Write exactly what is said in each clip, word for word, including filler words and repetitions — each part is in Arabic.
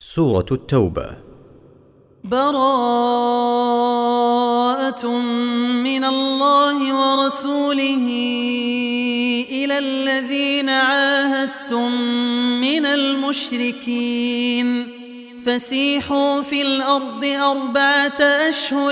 سورة التوبة. براءة من الله ورسوله إلى الذين عاهدتم من المشركين فسيحوا في الأرض أربعة أشهر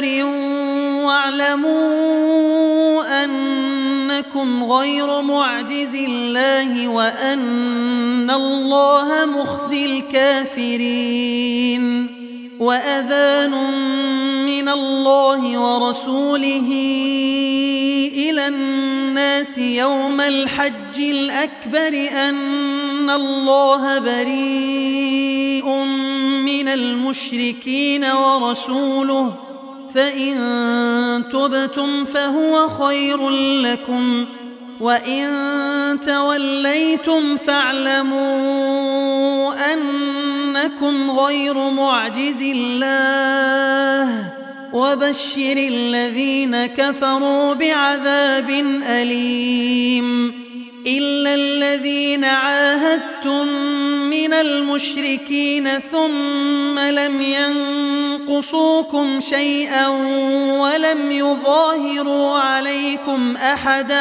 واعلموا أنكم غير معجز الله وأن الله مخزي الكافرين. وأذان من الله ورسوله إلى الناس يوم الحج الأكبر أن الله بريء من المشركين ورسوله فإن تبتم فهو خير لكم وإن توليتم فاعلموا أنكم غير معجز الله وبشر الذين كفروا بعذاب أليم. إلا الذين عاهدتم من المشركين ثم لم ينقصوكم شيئا ولم يظاهروا عليكم أحدا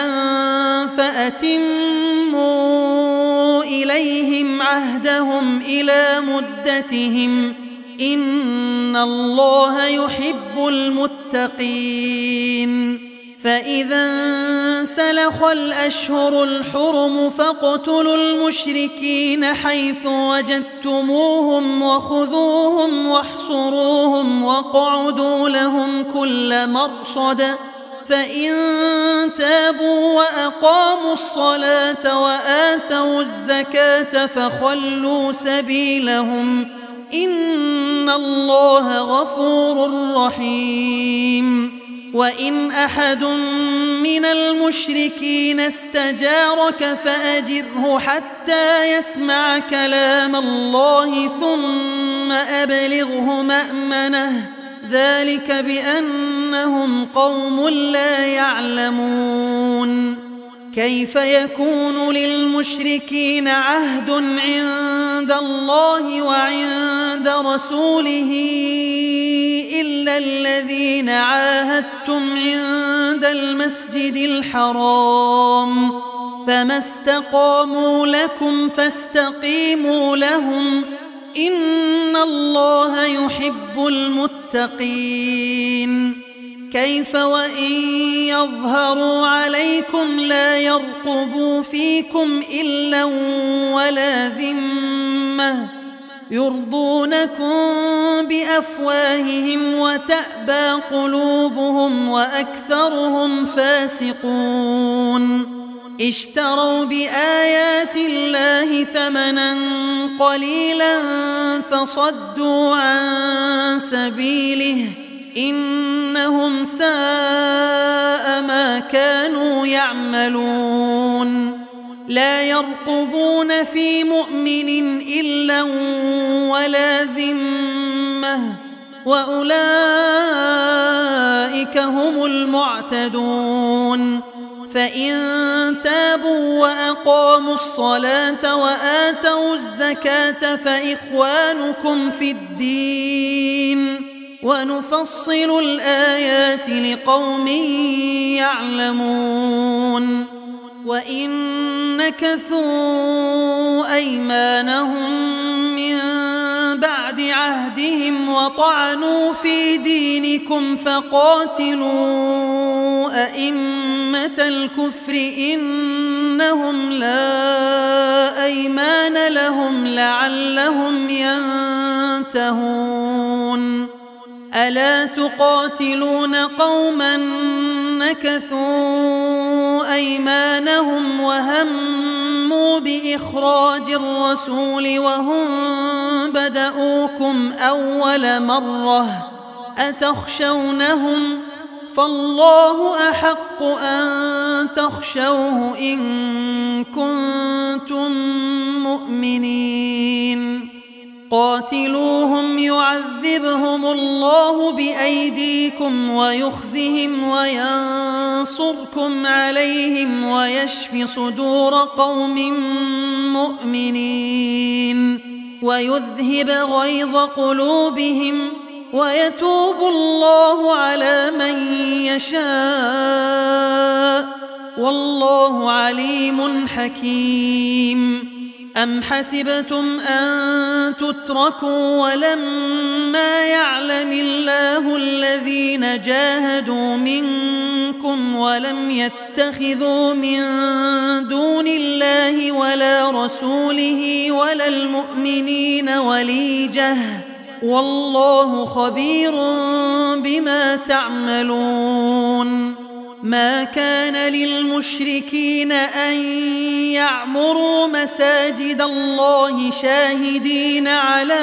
فأتموا إليهم عهدهم إلى مدتهم إن الله يحب المتقين. فإذا انسلخ الأشهر الحرم فاقتلوا المشركين حيث وجدتموهم وخذوهم واحصروهم واقعدوا لهم كل مرصد فإن تابوا وأقاموا الصلاة وآتوا الزكاة فخلوا سبيلهم إن الله غفور رحيم. وإن أحد من المشركين استجارك فأجره حتى يسمع كلام الله ثم أبلغه مأمنه ذلك بأنهم قوم لا يعلمون. كيف يكون للمشركين عهد عند الله وعند رسوله إلا الذين عاهدتم عند المسجد الحرام فما استقاموا لكم فاستقيموا لهم إن الله يحب المتقين. كيف وإن يظهروا عليكم لا يرقبوا فيكم إلا ولا ذمة يرضونكم بأفواههم وتأبى قلوبهم وأكثرهم فاسقون. اشتروا بآيات الله ثمنا قليلا فصدوا عن سبيله إنهم ساء ما كانوا يعملون. لا يرقبون في مؤمن إلا ولا ذمة وأولئك هم المعتدون. فإن تابوا وأقاموا الصلاة وآتوا الزكاة فإخوانكم في الدين ونفصل الآيات لقوم يعلمون. وإن نكثوا أيمانهم من بعد عهدهم وطعنوا في دينكم فقاتلوا أئمة الكفر إنهم لا أيمان لهم لعلهم ينتهون. ألا تقاتلون قوما نكثوا أيمانهم وهموا بإخراج الرسول وهم بدؤوكم أول مرة أتخشونهم فالله أحق أن تخشوه إن كنتم مؤمنين. قاتلوهم يعذبهم الله بأيديكم ويخزهم وينصركم عليهم ويشف صدور قوم مؤمنين. ويذهب غيظ قلوبهم ويتوب الله على من يشاء والله عليم حكيم. أم حسبتم أن تتركوا ولما يعلم الله الذين جاهدوا منكم ولم يتخذوا من دون الله ولا رسوله ولا المؤمنين وليجة والله خبير بما تعملون. ما كان للمشركين أن يعمروا مساجد الله شاهدين على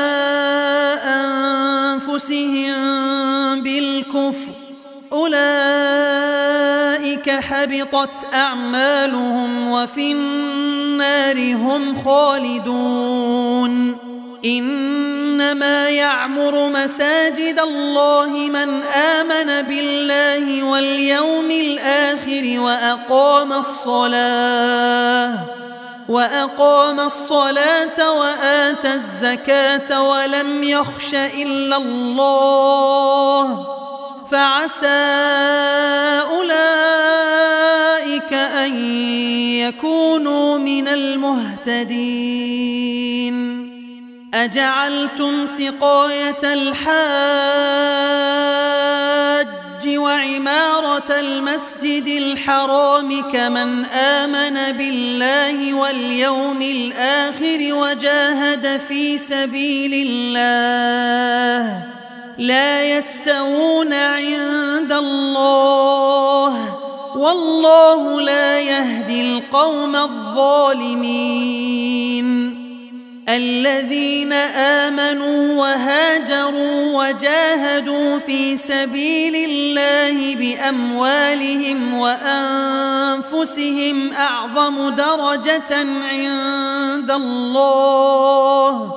أنفسهم بالكفر أولئك حبطت أعمالهم وفي النار هم خالدون. إنما يعمر مساجد الله من آمن بالله واليوم الآخر وأقام الصلاة وأقام الصلاة وآتى الزكاة ولم يخش إلا الله فعسى أولئك أن يكونوا من المهتدين. أجعلتم سقاية الحاج وعمارة المسجد الحرام كمن آمن بالله واليوم الآخر وجاهد في سبيل الله لا يستوون عند الله والله لا يهدي القوم الظالمين. الذين آمنوا وهاجروا وجاهدوا في سبيل الله بأموالهم وأنفسهم أعظم درجة عند الله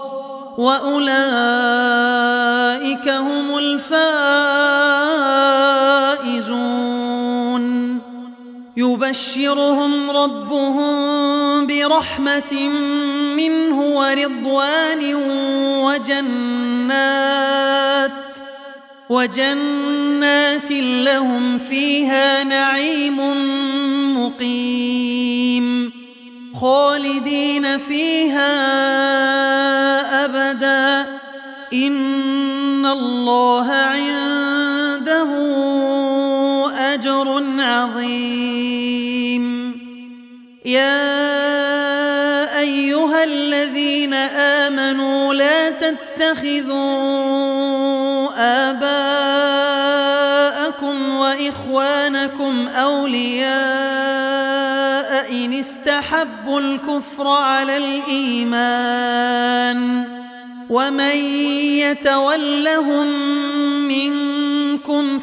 وأولئك هم الفائزون. يبشرهم ربهم برحمة منه ورضوان وجنات وجنات لهم فيها نعيم مقيم خالدين فيها أبدا إن الله عنده أجر عظيم. يا أيها الذين آمنوا لا تتخذوا آباءكم وإخوانكم أولياء إن استحبوا الكفر على الإيمان ومن يتولهم منكم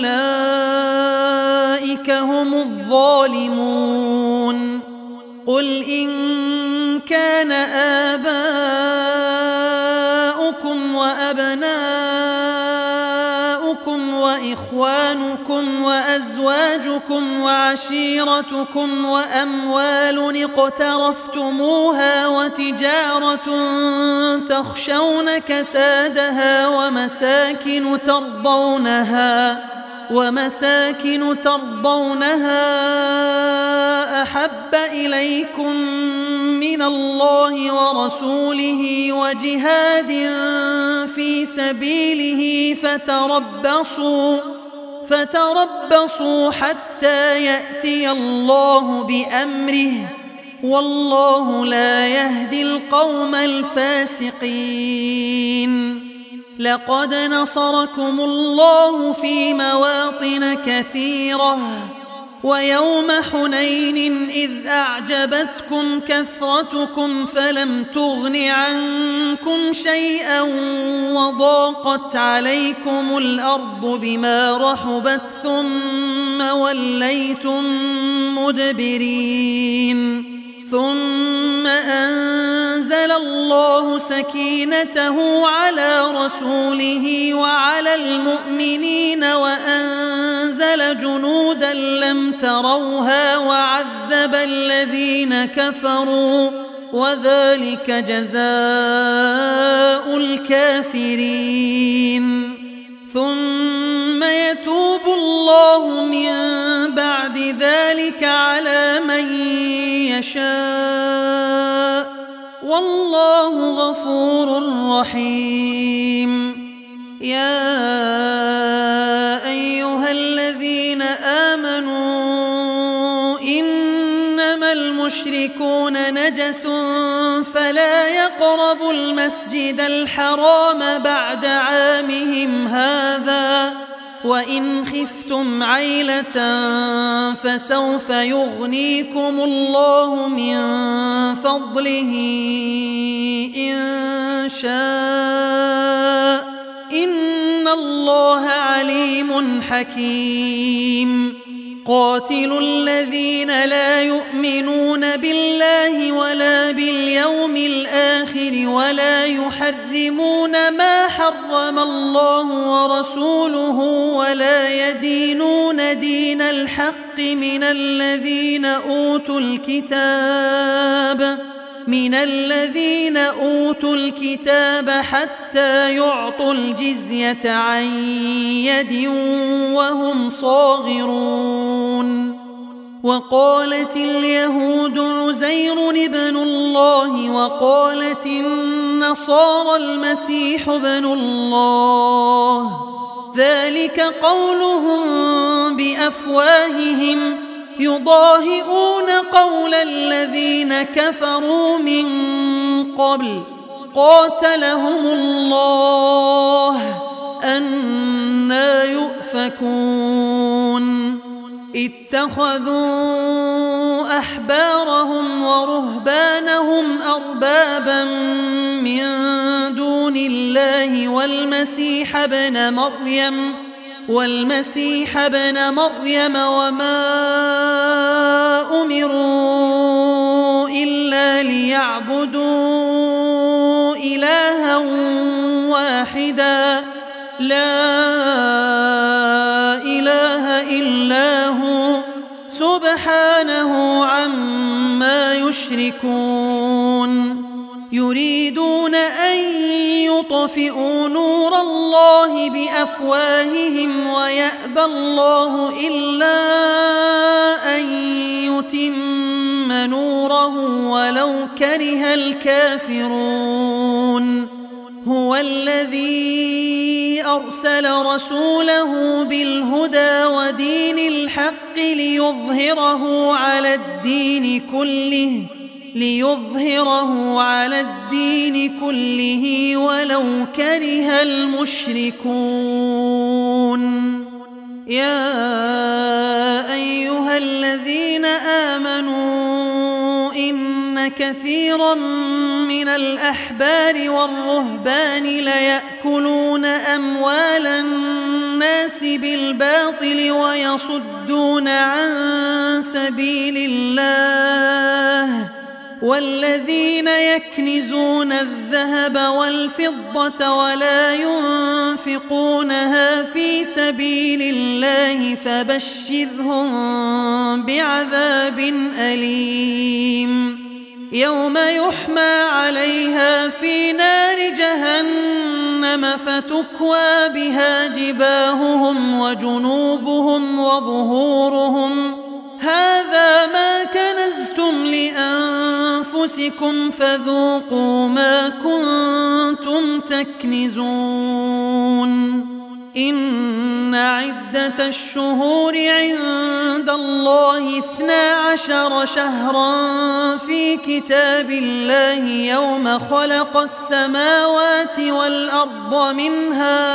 فأولئك هم الظالمون. قل إن كان آباؤكم وأبناؤكم وإخوانكم وأزواجكم وعشيرتكم وأموال اقترفتموها وتجارة تخشون كسادها ومساكن ترضونها ومساكن ترضونها أحب إليكم من الله ورسوله وجهاد في سبيله فتربصوا فتربصوا حتى يأتي الله بأمره والله لا يهدي القوم الفاسقين. لقد نصركم الله في مواطن كثيرة ويوم حنين إذ أعجبتكم كثرتكم فلم تغن عنكم شيئا وضاقت عليكم الأرض بما رحبت ثم وليتم مدبرين. ثم أنزل الله سكينته على رسوله وعلى المؤمنين وأنزل جنودا لم تروها وعذب الذين كفروا وذلك جزاء الكافرين. ثم يتوب الله من بعد ذلك على من يشاء والله غفور رحيم. يا أيها الذين آمنوا إنما المشركون نجس فلا يقربوا المسجد الحرام بعد عامهم هذا وإن خفتم عيلة فسوف يغنيكم الله من فضله إن شاء إن الله عليم حكيم. قاتلوا الذين لا يؤمنون بالله ولا باليوم الآخر ولا يحرمون ما حرم الله ورسوله ولا يدينون دين الحق من الذين أوتوا الكتاب من الذين أوتوا الكتاب حتى يعطوا الجزية عن يد وهم صاغرون. وقالت اليهود عزير ابن الله وقالت النصارى المسيح ابن الله ذلك قولهم بأفواههم يضاهئون قول الذين كفروا من قبل قاتلهم الله أنى يؤفكون. اتخذوا أحبارهم ورهبانهم أربابا من دون الله والمسيح ابن مريم والمسيح ابن مريم وما أمروا إلا ليعبدوا إلها واحدا لا إله إلا هو سبحانه عما يشركون. يريدون أن يطفئوا نور الله بأفواههم ويأبى الله إلا أن يتم نوره ولو كره الكافرون. هو الذي أرسل رسوله بالهدى ودين الحق ليظهره على الدين كله ليظهره على الدين كله ولو كره المشركون. يا أيها الذين آمنوا إن كثيرا من الأحبار والرهبان ليأكلون أموال الناس بالباطل ويصدون عن سبيل الله والذين يكنزون الذهب والفضة ولا ينفقونها في سبيل الله فبشرهم بعذاب أليم. يوم يحمى عليها في نار جهنم فتكوى بها جباههم وجنوبهم وظهورهم هذا ما كنزتم لأنفسكم فذوقوا ما كنتم تكنزون. إن عدة الشهور عند الله اثنا عشر شهرا في كتاب الله يوم خلق السماوات والأرض منها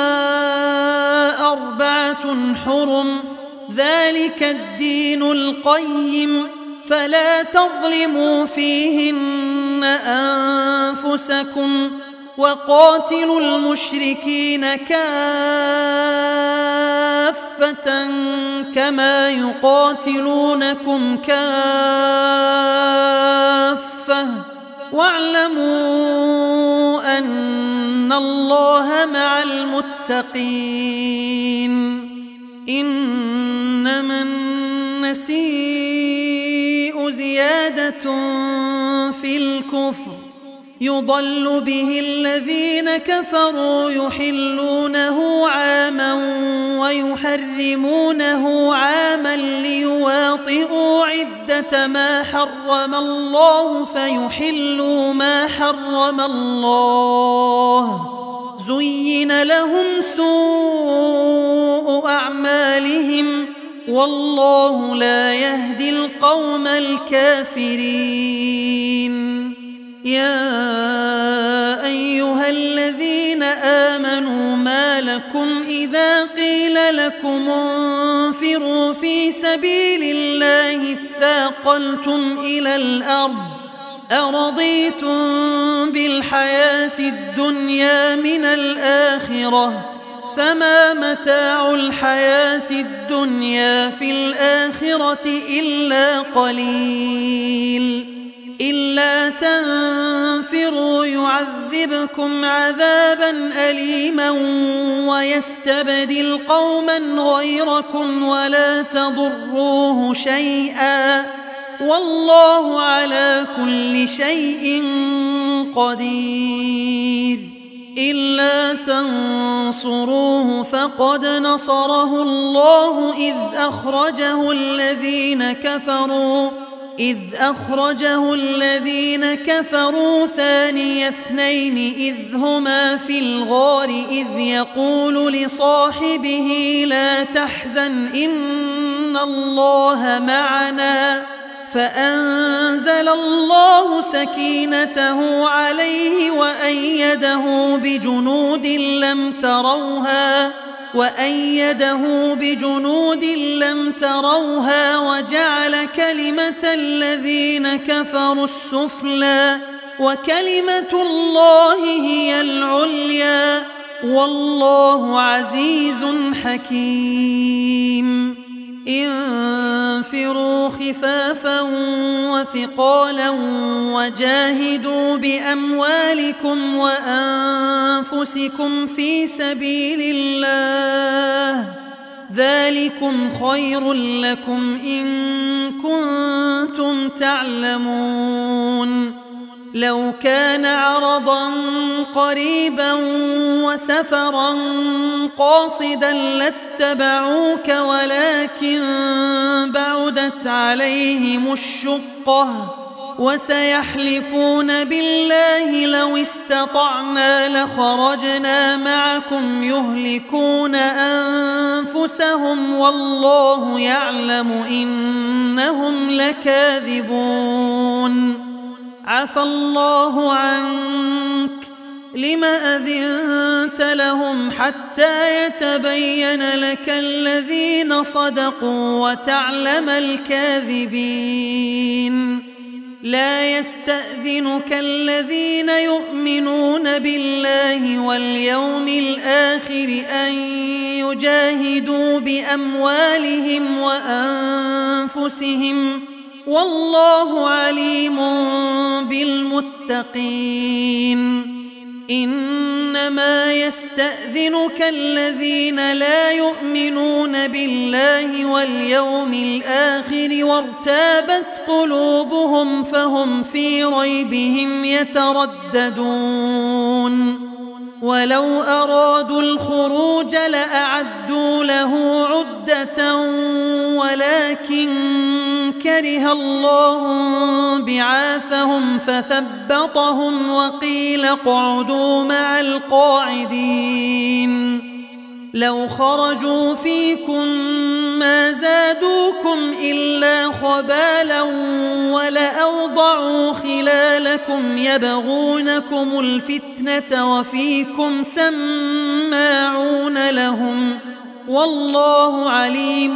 أربعة حرم ذلك الدين القيم فلا تظلموا فيهن أنفسكم وقاتلوا المشركين كافة كما يقاتلونكم كافة واعلموا أن الله مع المتقين. إنما النسيء زيادة في بالكفر يضل به الذين كفروا يحلونه عاما ويحرمونه عاما ليواطئوا عدة ما حرم الله فيحلوا ما حرم الله. زين لهم سوء أعمالهم والله لا يهدي القوم الكافرين. يا أيها الذين آمنوا ما لكم إذا قيل لكم انفروا في سبيل الله اثاقلتم إلى الأرض أرضيتم بالحياة الدنيا من الآخرة فما متاع الحياة الدنيا في الآخرة إلا قليل. إلا تنفروا يعذبكم عذابا أليما ويستبدل قوما غيركم ولا تضروه شيئا والله على كل شيء قدير. إلا تنصروه فقد نصره الله إذ أخرجه الذين كفروا إذ أخرجه الذين كفروا ثاني اثنين إذ هما في الغار إذ يقول لصاحبه لا تحزن إن الله معنا فأنزل الله سكينته عليه وأيده بجنود لم تروها وأيده بجنود لم تروها وجعل كلمة الذين كفروا السفلى وكلمة الله هي العليا والله عزيز حكيم. انفروا خفافا وثقالا وجاهدوا بأموالكم وأنفسكم في سبيل الله ذلكم خير لكم إن كنتم تعلمون. لو كان عرضا قريبا وسفرا قاصدا لاتبعوك ولكن بعدت عليهم الشقة وسيحلفون بالله لو استطعنا لخرجنا معكم يهلكون أنفسهم والله يعلم إنهم لكاذبون. عفى الله عنك لم أذنت لهم حتى يتبين لك الذين صدقوا وتعلم الكاذبين. لا يستأذنك الذين يؤمنون بالله واليوم الآخر أن يجاهدوا بأموالهم وأنفسهم والله عليم بالمتقين. إنما يستأذنك الذين لا يؤمنون بالله واليوم الآخر وارتابت قلوبهم فهم في ريبهم يترددون. ولو أرادوا الخروج لأعدوا له عدة ولكن كره الله بعاثهم فثبطهم وقيل اقعدوا مع القاعدين. لو خرجوا فيكم ما زادوكم إلا خبالا ولأوضعوا خلالكم يبغونكم الفتنة وفيكم سماعون لهم والله عليم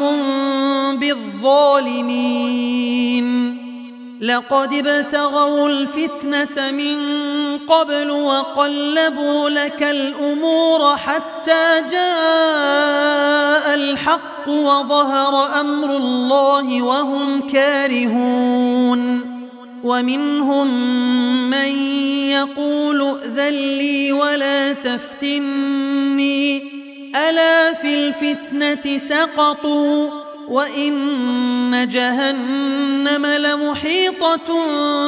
بالظالمين. لقد ابتغوا الفتنة من قبل وقلبوا لك الأمور حتى جاء الحق وظهر أمر الله وهم كارهون. ومنهم من يقول ائذن لي ولا تفتني ألا في الفتنة سقطوا وإن جهنم لمحيطة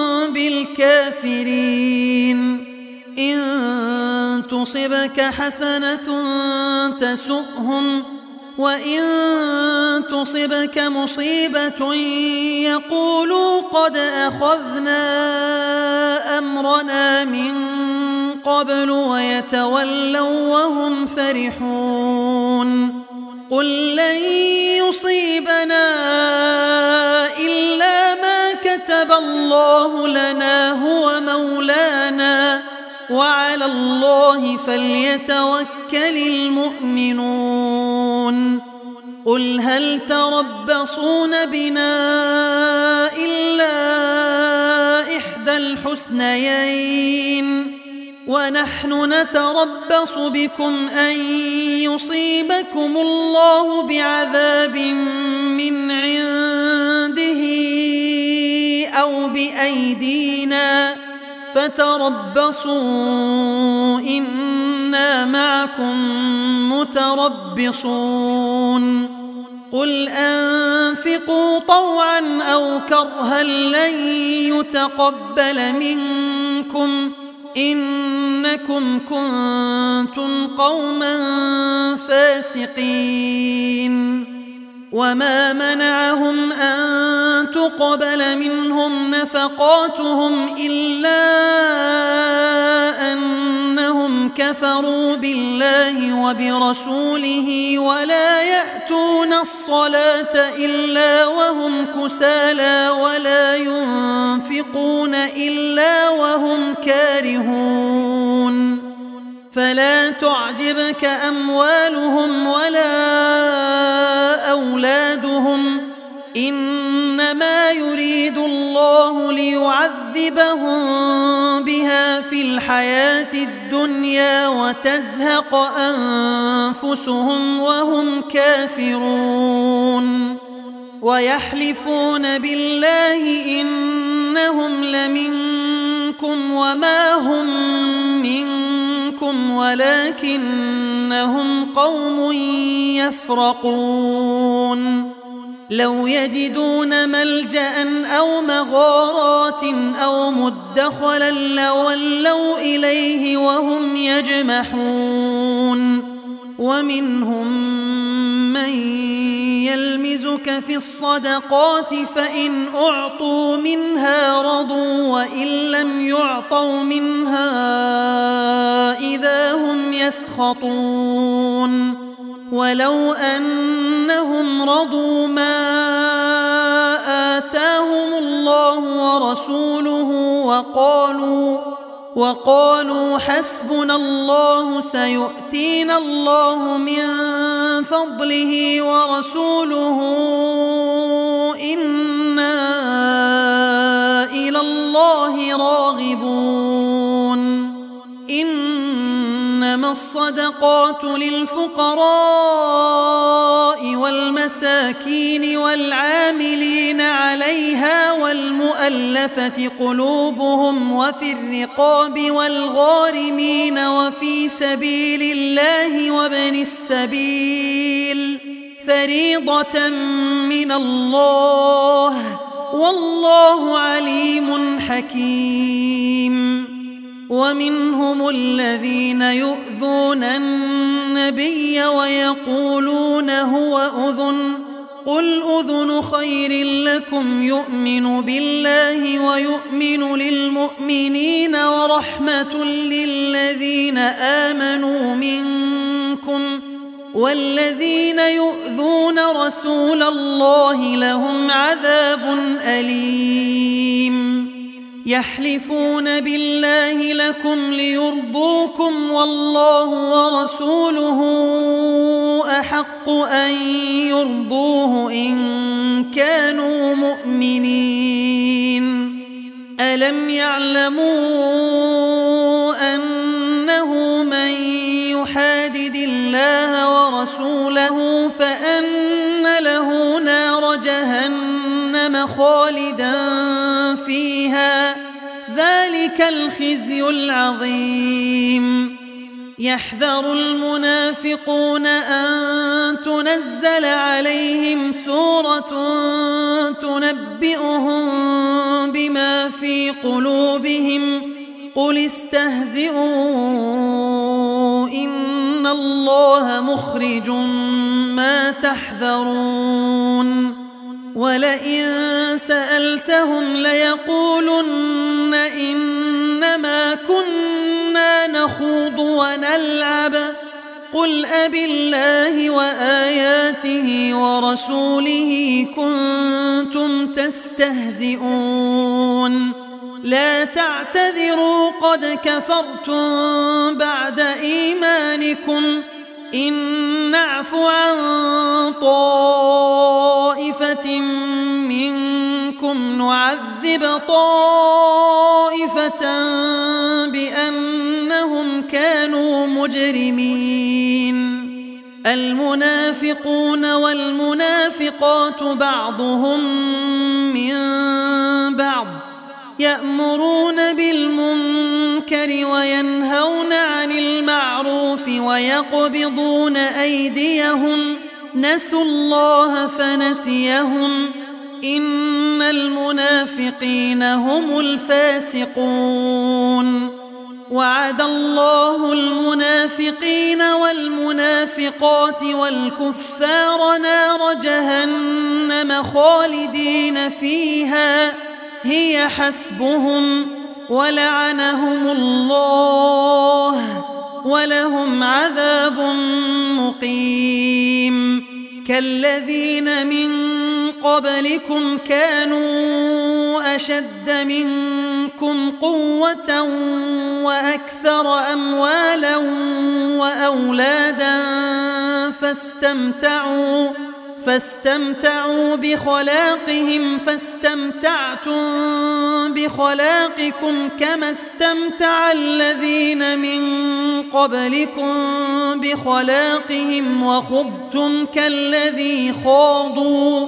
بالكافرين إن تصبك حسنة تسؤهم وإن تصبك مصيبة يقولوا قد أخذنا أمرنا من قبل ويتولوا وهم فرحون قل لن يصيبنا إلا ما كتب الله لنا هو مولانا وعلى الله فليتوكل المؤمنون قل هل تربصون بنا إلا إحدى الحسنيين ونحن نتربص بكم أن يصيبكم الله بعذاب من عنده أو بأيدينا فتربصوا إنا معكم متربصون قل أنفقوا طوعا أو كرها لن يتقبل منكم إنكم كنتم قوما فاسقين وما منعهم أن تقبل منهم نفقاتهم إلا أنهم كفروا بالله وبرسوله ولا يأتون الصلاة إلا وهم كسالى ولا ينفقون إلا وهم كارهون فلا تعجبك أموالهم ولا أولادهم إنما يريد الله ليعذبهم بها في الحياة الدنيا وتزهق أنفسهم وهم كافرون ويحلفون بالله إنهم لمنكم وما هم منكم ولكنهم قوم يفرقون لو يجدون ملجأ أو مغارات أو مدخلا لولوا إليه وهم يجمحون ومنهم من يلمزك في الصدقات فإن أعطوا منها رضوا وإن لم يعطوا منها إذا هم يسخطون ولو أنهم رضوا ما آتاهم الله ورسوله وقالوا وقالوا حسبنا الله سيؤتينا الله من فضله ورسوله إنا إلى الله راغبون إنما الصدقات للفقراء والمساكين والعاملين عليها والمؤلفة قلوبهم وفي الرقاب والغارمين وفي سبيل الله وابن السبيل فريضة من الله والله عليم حكيم ومنهم الذين يؤذون النبي ويقولون هو أذن قل أذن خير لكم يؤمن بالله ويؤمن للمؤمنين ورحمة للذين آمنوا منكم والذين يؤذون رسول الله لهم عذاب أليم يحلفون بالله لكم ليرضوكم والله ورسوله أحق أن يرضوه إن كانوا مؤمنين ألم يعلموا أنه من يحادد الله ورسوله فأن له نار جهنم خالدا فيها ذلك الخزي العظيم يحذر المنافقون أن تنزل عليهم سورة تنبئهم بما في قلوبهم قل استهزئوا إن الله مخرج ما تحذرون ولئن سألتهم ليقولن إنما كنا نخوض ونلعب قل أبالله وآياته ورسوله كنتم تستهزئون لا تعتذروا قد كفرتم بعد إيمانكم إن نعف عن طائفة منكم نعذب طائفة بأنهم كانوا مجرمين المنافقون والمنافقات بعضهم من بعض يأمرون بالمنكر وينهون عن المعروف ويقبضون أيديهم نسوا الله فنسيهم إن المنافقين هم الفاسقون وعد الله المنافقين والمنافقات والكفار نار جهنم خالدين فيها هي حسبهم ولعنهم الله ولهم عذاب مقيم كالذين من قبلكم كانوا أشد منكم قوة وأكثر أموالا وأولادا فاستمتعوا فاستمتعوا بخلاقهم فاستمتعتم بخلاقكم كما استمتع الذين من قبلكم بخلاقهم وخضتم كالذي خاضوا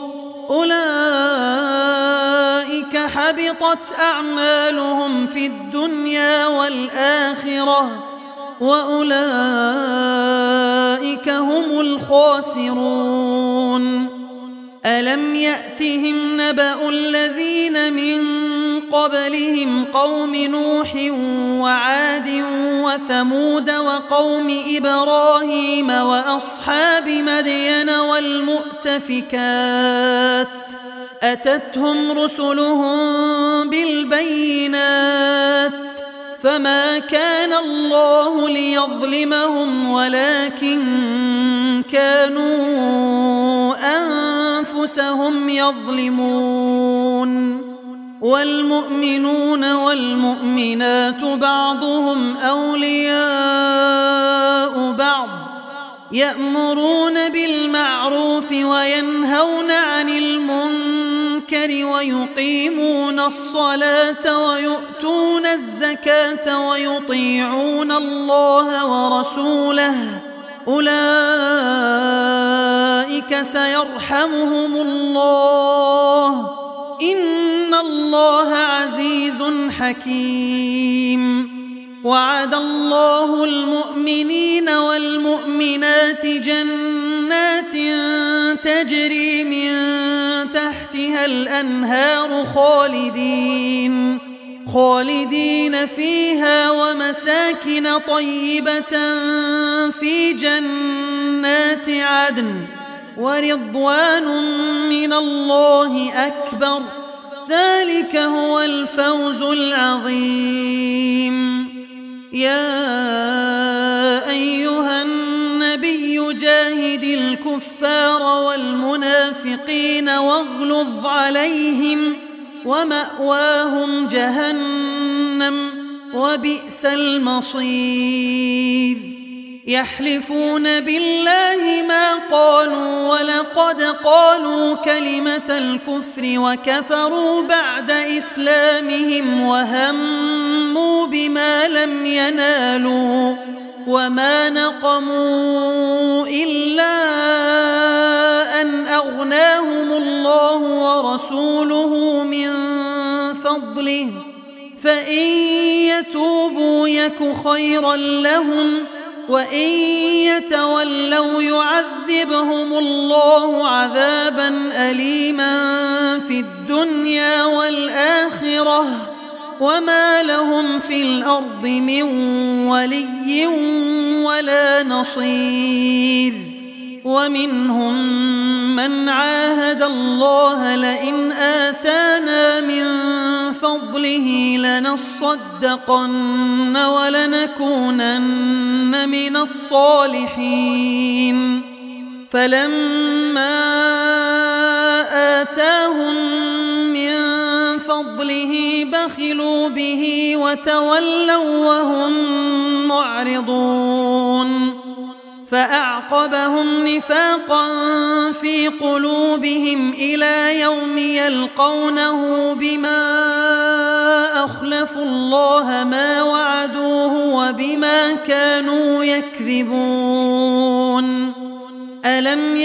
أولئك حبطت أعمالهم في الدنيا والآخرة وأولئك هم الخاسرون ألم يأتهم نبأ الذين من قبلهم قوم نوح وعاد وثمود وقوم إبراهيم وأصحاب مدين والمؤتفكات أتتهم رسلهم بالبينات فما كان الله ليظلمهم ولكن كانوا أنفسهم يظلمون والمؤمنون والمؤمنات بعضهم أولياء بعض يأمرون بالمعروف وينهون عن المنكر ويقيمون الصلاة ويؤتون الزكاة ويطيعون الله ورسوله أولئك سيرحمهم الله إن الله عزيز حكيم وعد الله المؤمنين والمؤمنات جنات تجري من تحتها الأنهار خالدين خالدين فيها ومساكن طيبة في جنات عدن ورضوان من الله أكبر ذلك هو الفوز العظيم يا أيها النبي جاهد الكفار والمنافقين واغلظ عليهم ومأواهم جهنم وبئس المصير يحلفون بالله ما قالوا ولقد قالوا كلمة الكفر وكفروا بعد إسلامهم وهموا بما لم ينالوا وما نقموا إلا أن أغناهم الله ورسوله من فضله فإن يتوبوا يك خيرا لهم وإن يتولوا يعذبهم الله عذابا أليما في الدنيا والآخرة وما لهم في الأرض من ولي ولا نصير. ومنهم من عاهد الله لئن آتانا من فضله لنصدقن ولنكونن من الصالحين، فلما آتاهم من فضله بخلوا به وتولوا وهم معرضون، فأعقبهم نفاقا في قلوبهم إلى يوم يلقونه بما أخلفوا الله ما وعدوه وبما كانوا يكذبون. ألم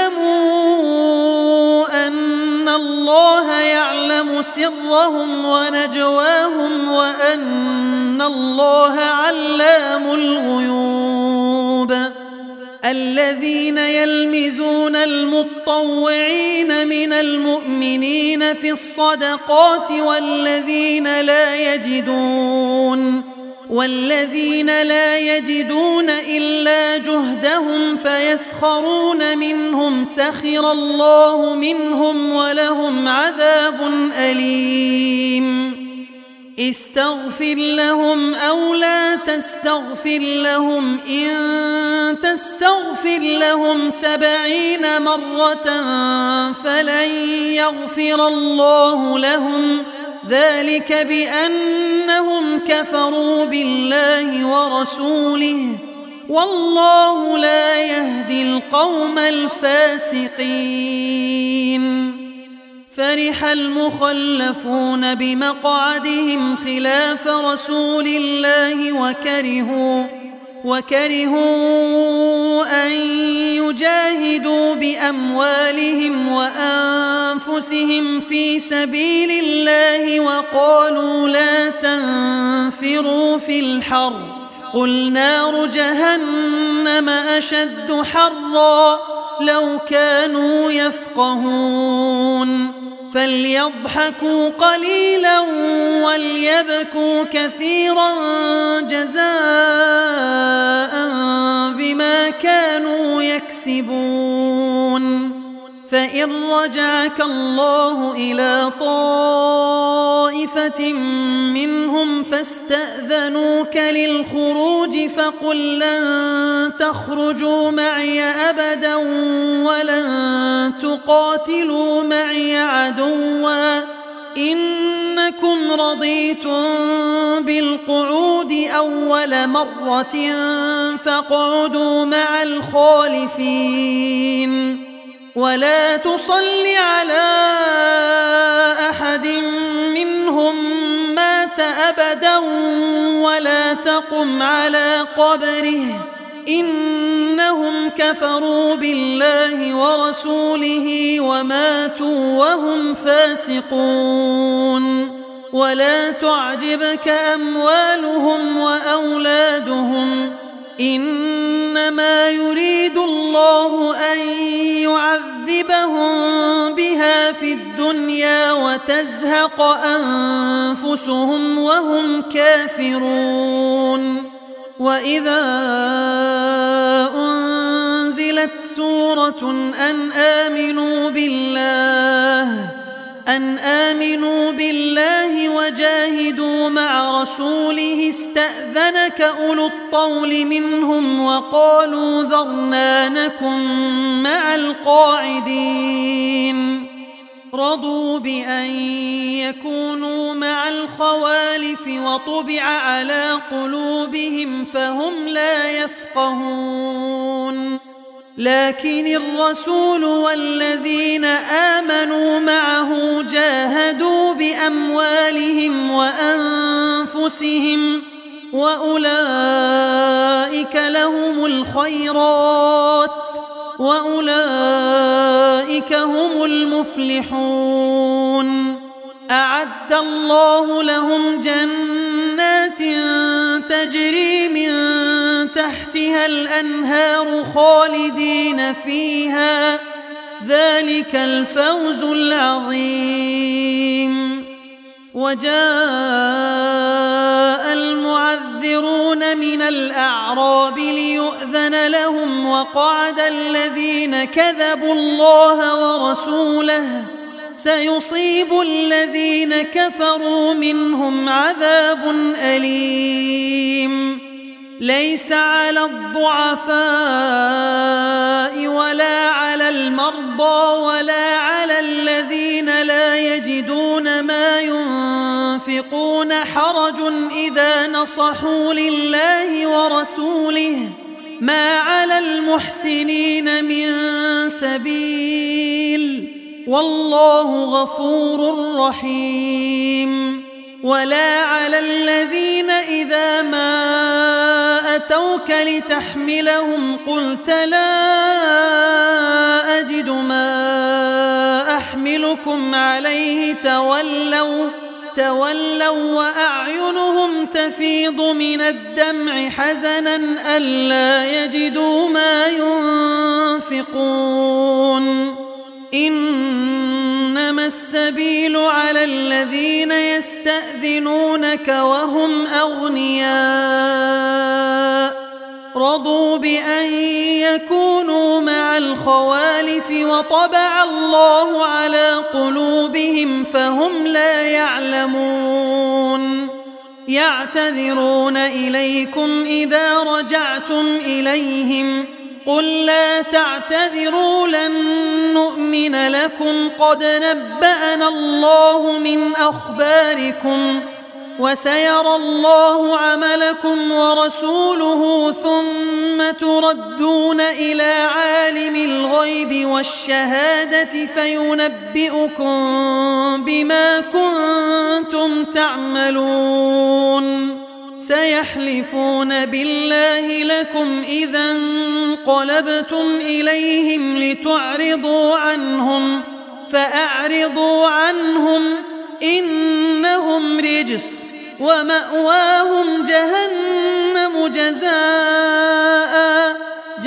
يعلموا أن الله يعلم سرهم ونجواهم وأن الله علام الغيوب؟ الذين يلمزون المطوعين من المؤمنين في الصدقات والذين لا يجدون والذين لا يجدون إلا جهدهم فيسخرون منهم سخر الله منهم ولهم عذاب أليم. استغفر لهم أو لا تستغفر لهم إن تستغفر لهم سبعين مرة فلن يغفر الله لهم، ذلك بأنهم كفروا بالله ورسوله والله لا يهدي القوم الفاسقين. فرح المخلفون بمقعدهم خلاف رسول الله وكرهوا وكرهوا أن يجاهدوا بأموالهم وأنفسهم في سبيل الله وقالوا لا تنفروا في الحر قل نار جهنم أشد حرا لو كانوا يفقهون. فليضحكوا قليلا وليبكوا كثيرا جزاء بما كانوا يكسبون. فإن رجعك الله إلى طائفة منهم فاستأذنوك للخروج فقل لن تخرجوا معي أبدا ولن تقاتلوا معي عدوا إنكم رضيتم بالقعود أول مرة فاقعدوا مع الخالفين ولا تصل على أحد منهم مات أبدا ولا تقم على قبره إنهم كفروا بالله ورسوله وماتوا وهم فاسقون. ولا تعجبك أموالهم وأولادهم إنما يريد الله أن يعذبهم بها في الدنيا وتزهق أنفسهم وهم كافرون. وإذا أنزلت سورة أن آمنوا بالله أن آمنوا بالله وجاهدوا مع رسوله استأذنك أولو الطول منهم وقالوا ذرنا نكن مع القاعدين. رضوا بأن يكونوا مع الخوالف وطبع على قلوبهم فهم لا يفقهون. لكن الرسول والذين آمنوا معه جاهدوا بأموالهم وأنفسهم وأولئك لهم الخيرات وأولئك هم المفلحون. أعد الله لهم جنات تجري من تحتها تحتها الأنهار خالدين فيها، ذلك الفوز العظيم. وجاء المعذرون من الأعراب ليؤذن لهم، وقعد الذين كذبوا الله ورسوله، سيصيب الذين كفروا منهم عذاب أليم. ليس على الضعفاء ولا على المرضى ولا على الذين لا يجدون ما ينفقون حرج إذا نصحوا لله ورسوله، ما على المحسنين من سبيل، والله غفور رحيم. ولا على الذين إذا ما أتوك لتحملهم قلت لا أجد ما أحملكم عليه تولوا تولوا وأعينهم تفيض من الدمع حزنا ألا يجدوا ما ينفقون. إنما السبيل على الذين يستأذنونك وهم أغنياء رضوا بأن يكونوا مع الخوالف وطبع الله على قلوبهم فهم لا يعلمون. يعتذرون إليكم إذا رجعتم إليهم، قل لا تعتذروا لن نؤمن لكم قد نبأنا الله من أخباركم وسيرى الله عملكم ورسوله ثم تردون إلى عالم الغيب والشهادة فينبئكم بما كنتم تعملون. سيحلفون بالله لكم إذا انقلبتم إليهم لتعرضوا عنهم فأعرضوا عنهم إنهم رجس ومأواهم جهنم جزاء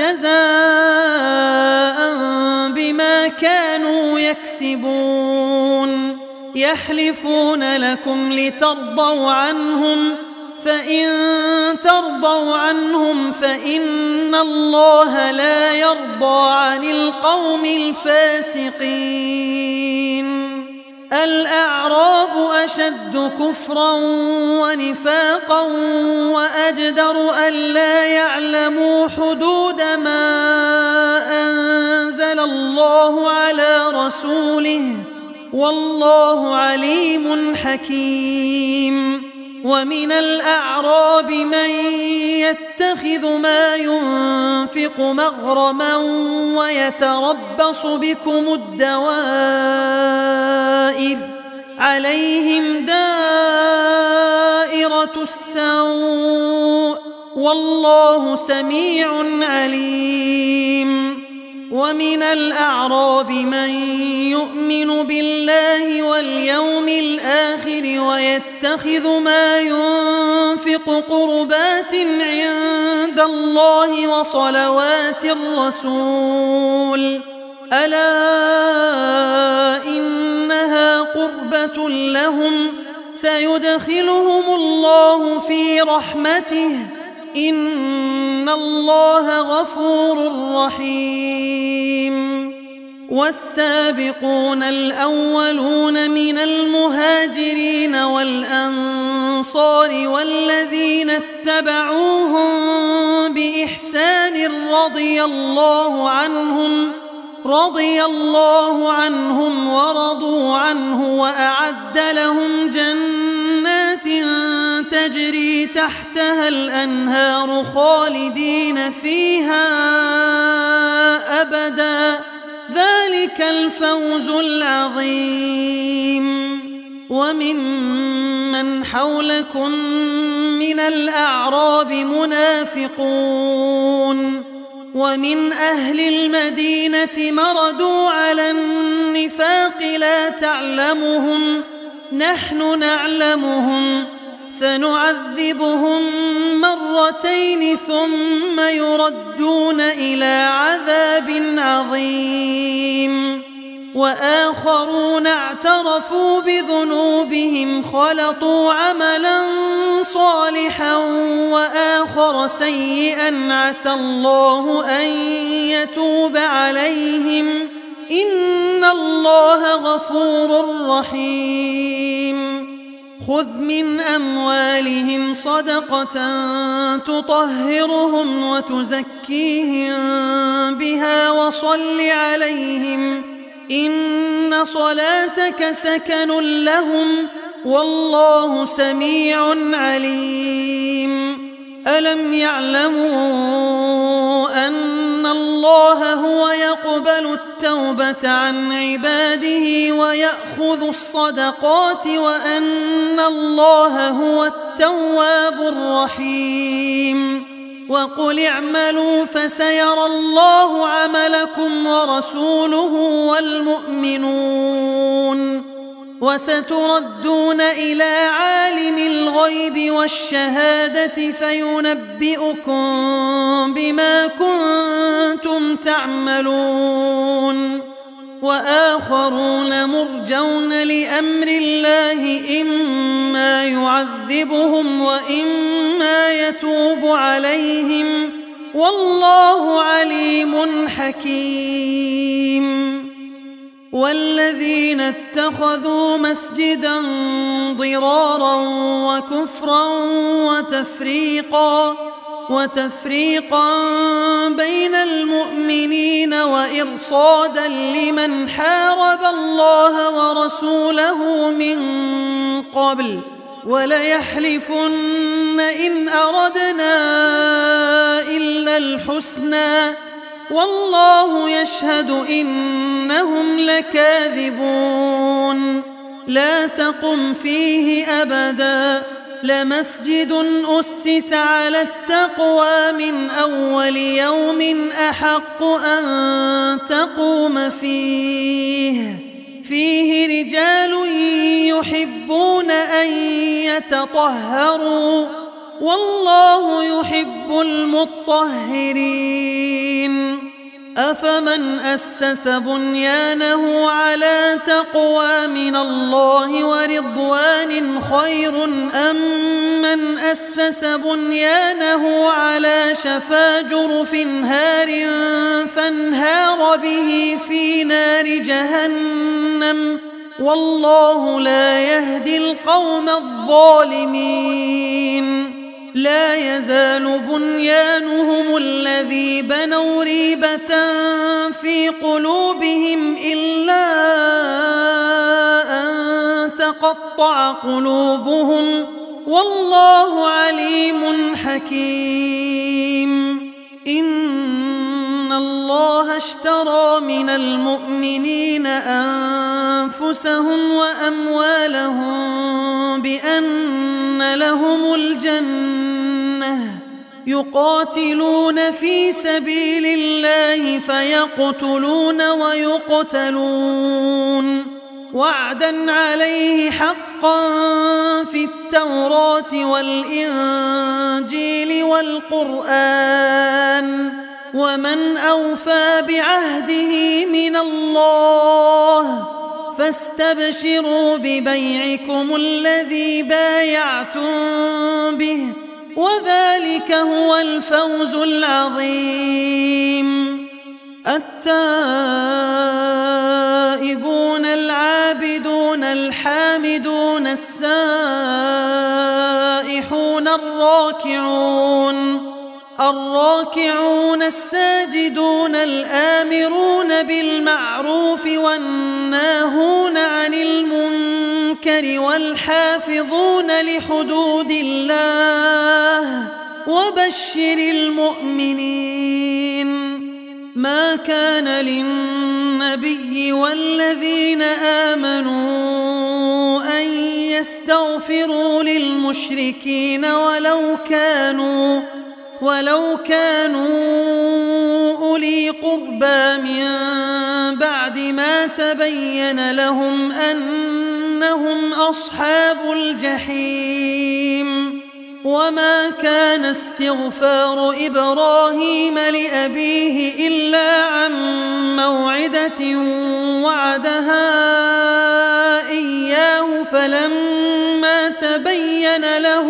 جزاء بما كانوا يكسبون. يحلفون لكم لترضوا عنهم فإن ترضوا عنهم فإن الله لا يرضى عن القوم الفاسقين. الأعراب أشد كفرا ونفاقا وأجدر ألا يعلموا حدود ما أنزل الله على رسوله، والله عليم حكيم. ومن الأعراب من يتخذ ما ينفق مغرما ويتربص بكم الدوائر عليهم دائرة السوء والله سميع عليم. ومن الأعراب من يؤمن بالله واليوم الآخر ويتخذ ما ينفق قربات عند الله وصلوات الرسول، ألا إنها قربة لهم سيدخلهم الله في رحمته إن الله غفور رحيم. والسابقون الأولون من المهاجرين والأنصار والذين اتبعوهم بإحسان رضي الله عنهم رضي الله عنهم ورضوا عنه وأعد لهم جنات تجري تحتها الأنهار خالدين فيها أبدا ذلك الفوز العظيم. وممن حولكم من الأعراب منافقون ومن أهل المدينة مردوا على النفاق لا تعلمهم نحن نعلمهم سنعذبهم مرتين ثم يردون إلى عذاب عظيم وآخرون اعترفوا بذنوبهم خلطوا عملا صالحا وآخر سيئا عسى الله أن يتوب عليهم إن الله غفور رحيم خذ من أموالهم صدقة تطهرهم وتزكيهم بها وصل عليهم إن صلاتك سكن لهم والله سميع عليم ألم يعلموا أن الله هو يقبل التوبة عن عباده ويأخذ الصدقات وأن الله هو التواب الرحيم وقل اعملوا فسيرى الله عملكم ورسوله والمؤمنون وستردون إلى عالم الغيب والشهادة فينبئكم بما كنتم تعملون وآخرون مرجون لأمر الله إما يعذبهم وإما يتوب عليهم والله عليم حكيم والذين اتخذوا مسجدا ضرارا وكفرا وتفريقا وتفريقا بين المؤمنين وإرصادا لمن حارب الله ورسوله من قبل وليحلفن إن أردنا إلا الحسنى والله يشهد إنهم لكاذبون لا تقم فيه أبدا لمسجد أسس على التقوى من أول يوم أحق أن تقوم فيه فيه رجال يحبون أن يتطهروا والله يحب المطهرين أفمن أسس بنيانه على تقوى من الله ورضوان خير أم من أسس بنيانه على شفا جرف هار فانهار به في نار جهنم والله لا يهدي القوم الظالمين لا يزال بنيانهم الذي بنوا ريبة في قلوبهم إلا أن تقطع قلوبهم والله عليم حكيم إن الله اشترى من المؤمنين أنفسهم وأموالهم بأن لهم الجنة يقاتلون في سبيل الله فيقتلون ويقتلون وعدا عليه حقا في التوراة والإنجيل والقرآن ومن أوفى بعهده من الله فاستبشروا ببيعكم الذي بايعتم به وذلك هو الفوز العظيم التائبون العابدون الحامدون السائحون الراكعون الراكعون الساجدون الآمرون بالمعروف والناهون عن المنكر والحافظون لحدود الله وبشر المؤمنين ما كان للنبي والذين آمنوا أن يستغفروا للمشركين ولو كانوا ولو كانوا أولي قربى من بعد ما تبين لهم أنهم إنهم أصحاب الجحيم. وما كان استغفار إبراهيم لأبيه إلا عن موعدة وعدها إياه فلما تبين له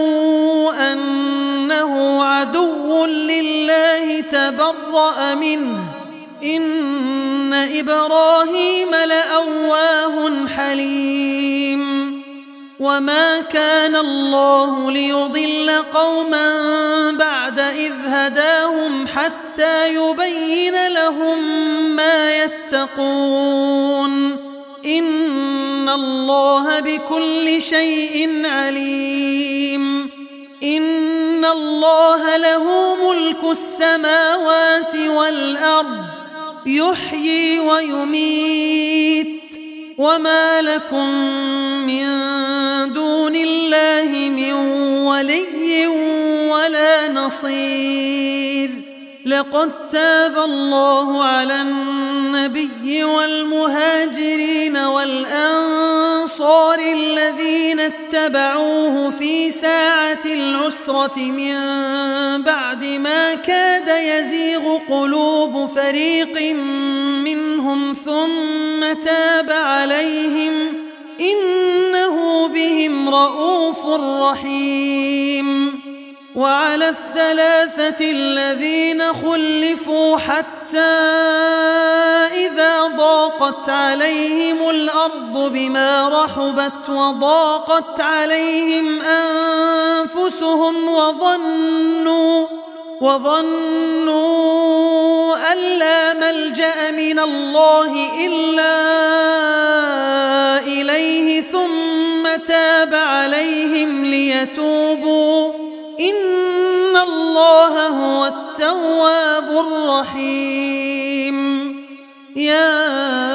أنه عدو لله تبرأ منه إن إبراهيم لأواه حليم. وما كان الله ليضل قوما بعد إذ هداهم حتى يبين لهم ما يتقون إن الله بكل شيء عليم. إن الله له ملك السماوات والأرض يحيي ويميت وما لكم من دون الله من ولي ولا نصير. لقد تاب الله على النبي والمهاجرين والأنصار الذين اتبعوه في ساعة العسرة من بعد ما كاد يزيغ قلوب فريق منهم ثم تاب عليهم إنه بهم رؤوف رحيم. وعلى الثلاثة الذين خلفوا حتى إذا ضاقت عليهم الأرض بما رحبت وضاقت عليهم أنفسهم وظنوا وظنوا أن لا ملجأ من الله إلا إليه ثم تاب عليهم ليتوبوا إن الله هو التواب الرحيم. يا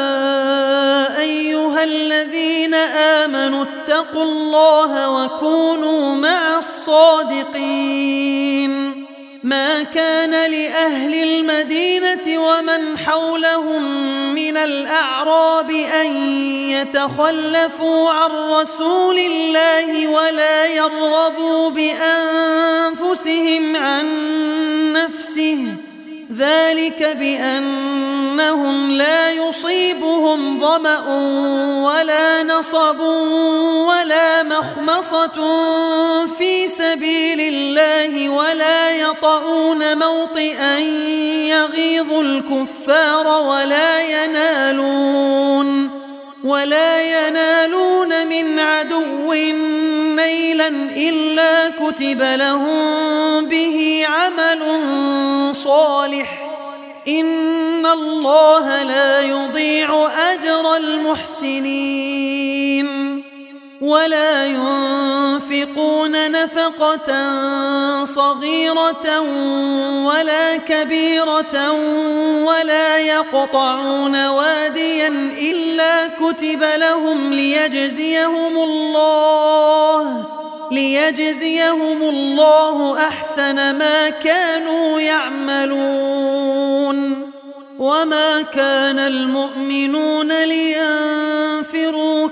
أيها الذين آمنوا اتقوا الله وكونوا مع الصادقين. ما كان لأهل المدينة ومن حولهم من الأعراب أن يتخلفوا عن رسول الله ولا يرغبوا بأنفسهم عن نفسه ذلك بأنهم لا يصيبهم ظمأ ولا نصب ولا مخمصة في سبيل الله ولا يطعون موطئا يغيظ الكفار ولا ينالون ولا ينالون من عدو نيلا إلا كتب لهم به عمل صالح إن الله لا يضيع أجر المحسنين. ولا ينفقون نفقة صغيرة ولا كبيرة ولا يقطعون واديا إلا كتب لهم ليجزيهم الله ليجزيهم الله أحسن ما كانوا يعملون. وما كان المؤمنون لينفروا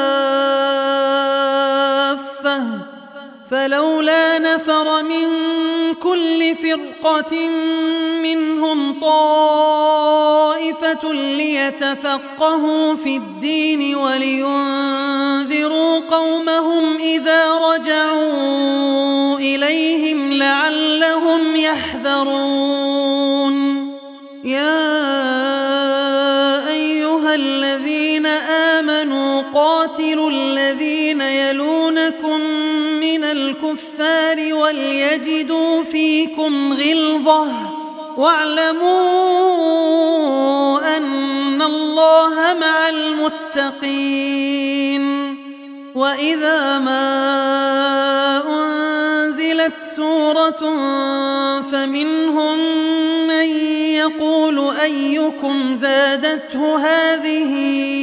كافة فلولا نفر من كل فرقة منهم طائفة ليتفقهوا في الدين ولينذروا قومهم إذا رجعوا إليهم لعلهم يحذرون. يا أيها الذين آمنوا قاتلوا الذين يلونكم من الكفار وليجدوا فيكم غلظة واعلموا أن الله مع المتقين. وإذا ما أنزلت سورة فمنهم من يقول أيكم زادته هذه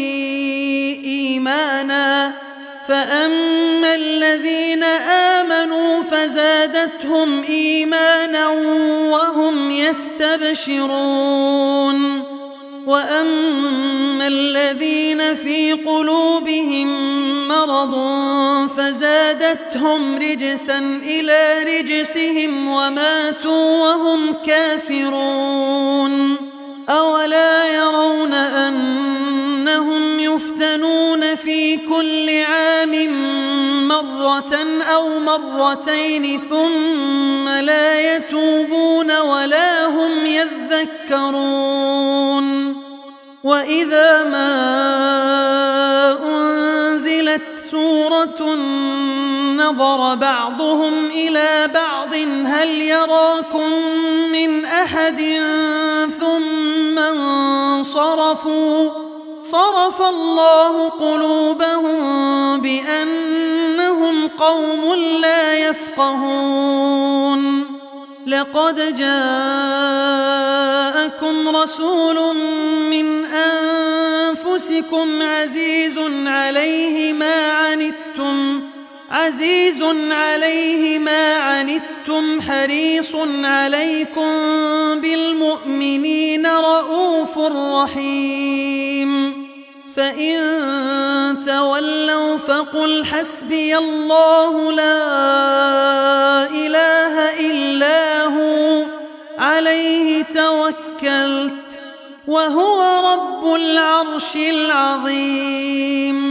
إيمانا فأما الذين آمنوا فزادتهم إيمانا وهم يستبشرون. وأما الذين في قلوبهم مرض فزادتهم رجسا إلى رجسهم وماتوا وهم كافرون أولا يرون أنهم يفتنون في كل عام مرة أو مرتين ثم لا يتوبون ولا هم يذكرون وإذا ما أنزلت سورة نظر بعضهم إلى بعض هل يراكم من أحد ثم انصرفوا صرف الله قلوبهم بأنهم قوم لا يفقهون لقد جاءكم رسول من أنفسكم عزيز عليه ما عنتم عزيز عليه ما عنتم حريص عليكم بالمؤمنين رؤوف رحيم فإن تولوا فقل حسبي الله لا إله إلا هو عليه توكلت وهو رب العرش العظيم